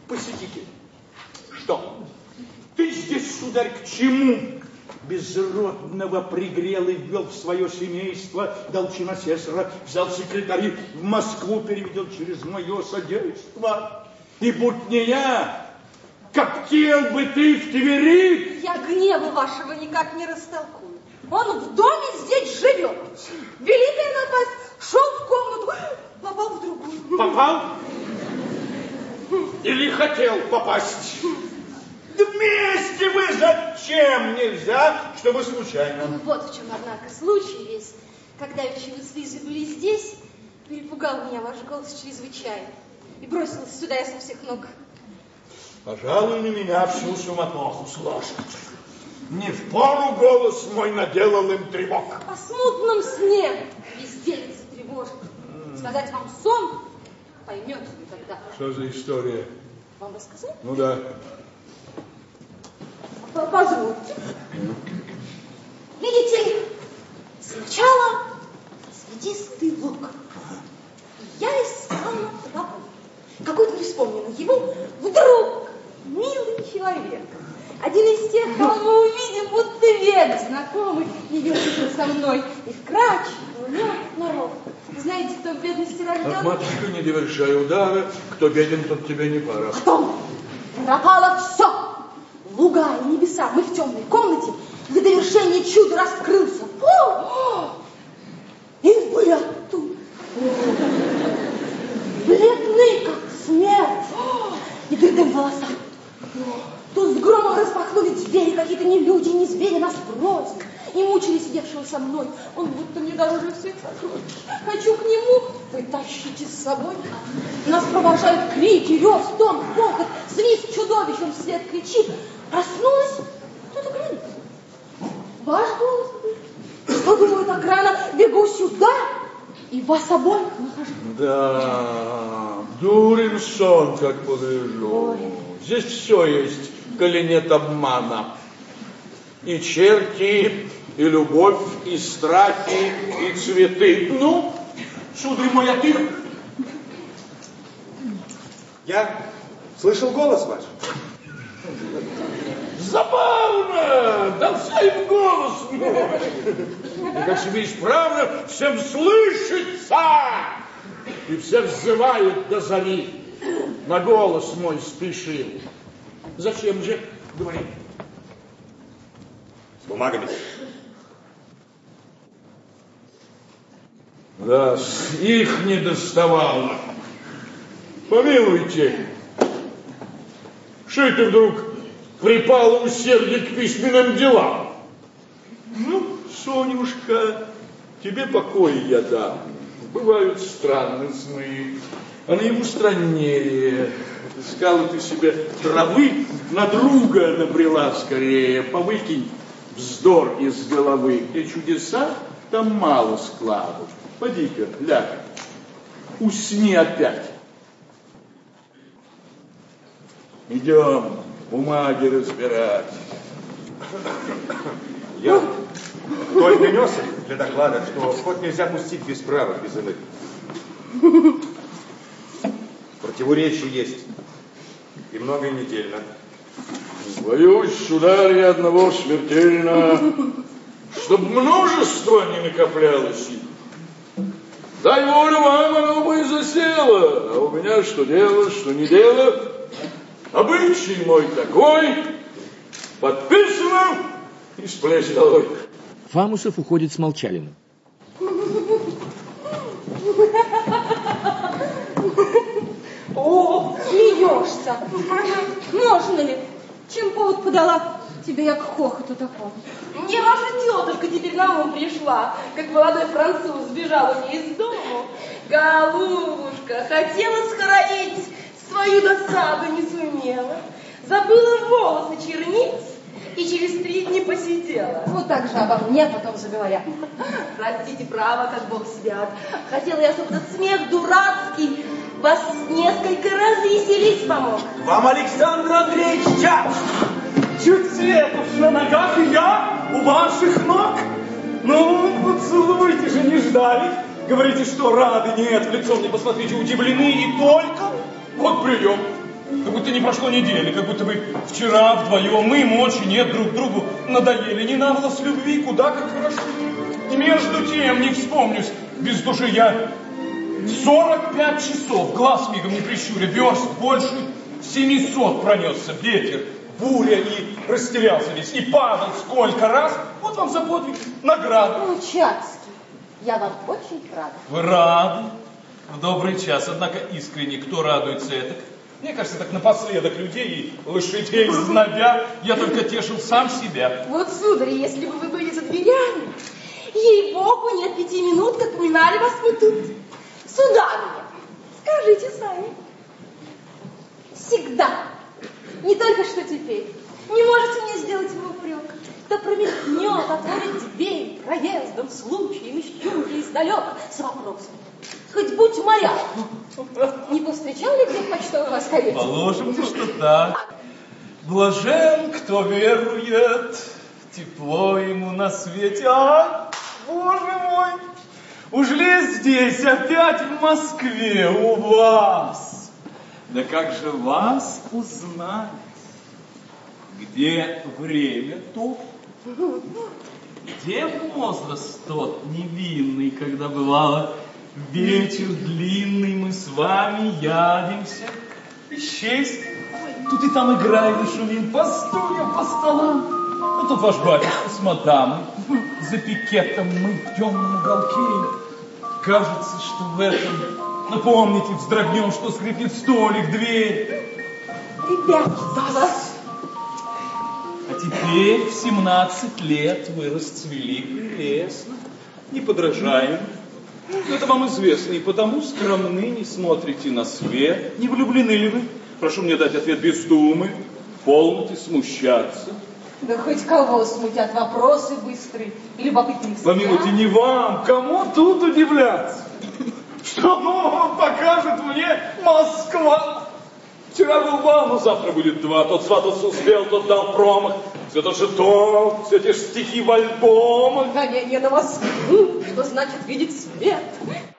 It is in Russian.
посетитель. Что? Ты здесь, сударь, к чему? Безродного пригрел и ввел в свое семейство, дал чин асессора, взял секретарей, в Москву переведел через мое содействие. И будь не я, коптил бы ты в Твери. Я гнева вашего никак не растолкую. Он в доме здесь живет. Великая напасть, шел в комнату, попал в другую. Попал? Или хотел попасть? Вместе вы зачем нельзя, чтобы случайно? Ну, вот в чем, однако, случай весь. Когда вы с Лизой были здесь, перепугал меня ваш голос чрезвычайно. И бросилась сюда я со всех ног. Пожалуй, на меня всю суматоху сложит. Не впору голос мой наделал им тревог. О смутном сне везде затревожит. Сказать вам сон, поймете ли тогда. Что за история? Вам рассказать? Ну да. Позвольте. Видите ли, сначала светистый луг. Я искала траву. Какой-то не вспомнила его. Вдруг милый человек, один из тех, кого мы увидим, будто век знакомый, явился со мной и вкрадчиво, легко. Знаете, кто в бедности рожден? Ах, матушка, не довершай удара, кто беден, тот тебе не пара. Потом пропало все. Луга и небеса. Мы в темной комнате. Для довершения чуда раскрылся пол. И вы оттуда. Бледный, как смерть. И дым в волосах. Тут с громом распахнули двери. Какие-то не люди, не звери нас бросили. И мучили сидевшего со мной. Он будто мне дороже всех сокровищ. Хочу к нему. Вы тащите с собой. Нас провожают крики, рев, стон, хохот, свист чудовищ. Он вслед кричит. Проснулась. Кто-то говорит. Ваш голос. Что думаю, так рано бегу сюда и вас обоих нахожу. Да, дурен сон, как погляжу. Здесь все есть, коли нет обмана. И черти, и любовь, и страхи, и цветы. Ну, сударь мой, а ты? Я слышал голос ваш. Забавно! Да всем голос мой! И как себе исправно всем слышится! И все взывают до зари. На голос мой спешил. Зачем же, говорит? С бумагами. Да, их не доставало. Помилуйте, что это вдруг припало усердие к письменным делам? Ну, Сонюшка, тебе покой я дам. Бывают странные сны, а наяву страннее. Искала ты себе травы, на друга набрела скорее. Повыкинь вздор из головы. Где чудеса, там мало складу. Поди-ка, ляг, усни опять. Идем бумаги разбирать. Я только нес для доклада, что ход нельзя пустить без правок, без иных. Противоречие есть. И много недельно. Боюсь, сударь, одного смертельно, чтоб множество не накоплялось. Дай волю вам, оно бы и засело. А у меня что дело, что не дело. Обычай мой такой. Подписано и с плеч долой. Фамусов уходит с Молчалиным. О, смеешься. Можно ли? Чем повод подала тебе я к хохоту такому? Мне ваша тетушка теперь на ум пришла, как молодой француз сбежал у нее из дому. Голубушка, хотела схоронить свою досаду, не сумела. Забыла волосы чернить и через 3 дня посидела. Вот так же обо мне потом заговорят. Простите, право, как Бог свят. Хотела я, чтобы этот смех дурацкий вас несколько раз веселить помог. Вам, Александр Андреевич, час. Чуть светов на ногах, и я у ваших ног. Ну, поцелуйте же, не ждали. Говорите, что рады, нет, в лицо мне посмотрите, удивлены и только. Вот прием. Как будто не прошло недели, как будто вы вчера вдвоем, мы ночи нет друг другу надоели. Не надо с любви, куда как хорошо. И между тем, не вспомнюсь, без души я 45 часов, глаз мигом не прищуря, верст больше 700 пронесся ветер, буря, и растерялся весь, и падал сколько раз. Вот вам за подвиг награда. Чацкий, я вам очень рада. Вы рады? В добрый час, однако искренне, кто радуется это? Мне кажется, так напоследок людей и лошадей знобя, я только тешил сам себя. Вот, сударь, если бы вы были за дверями, ей-богу, нет 5 минут, как поминали вас мы тут. Сударыня, скажите сами. Всегда, не только что теперь, не можете мне сделать упрек. Да промелькнет, отворит дверь проездом, случаем, ищу издалека с вопросом. Хоть будь моряк. Не повстречал ли где в почтовой вас карете? Положимте, что так. Блажен, кто верует, тепло ему на свете. А, Боже мой, уж ли здесь опять в Москве у вас? Да как же вас узнать? Где время то? Где возраст тот невинный, когда бывало вечер длинный, мы с вами ядемся, счесть, тут и там играем и шумим по стульям, по столам. Ну, тут ваш батюшка с мадамой, за пикетом мы в темном уголке. Кажется, что в этом, напомните, вздрогнем, что скрипит столик, дверь. Ребята, вас... А теперь в 17 лет вы расцвели прелестно, неподражаемо. Это вам известно, и потому скромны, не смотрите на свет. Не влюблены ли вы? Прошу мне дать ответ без думы, полноте смущаться. Да хоть кого смутят вопросы быстрые, любопытные взгляды. Помилуйте, не вам, кому тут удивляться? Что нового покажет мне Москва? Вчера был бал, но завтра будет два. Тот сватался успел, тот дал промах. Все тот же тон, все те же стихи в альбомах. Гонение на Москву, что значит видеть свет.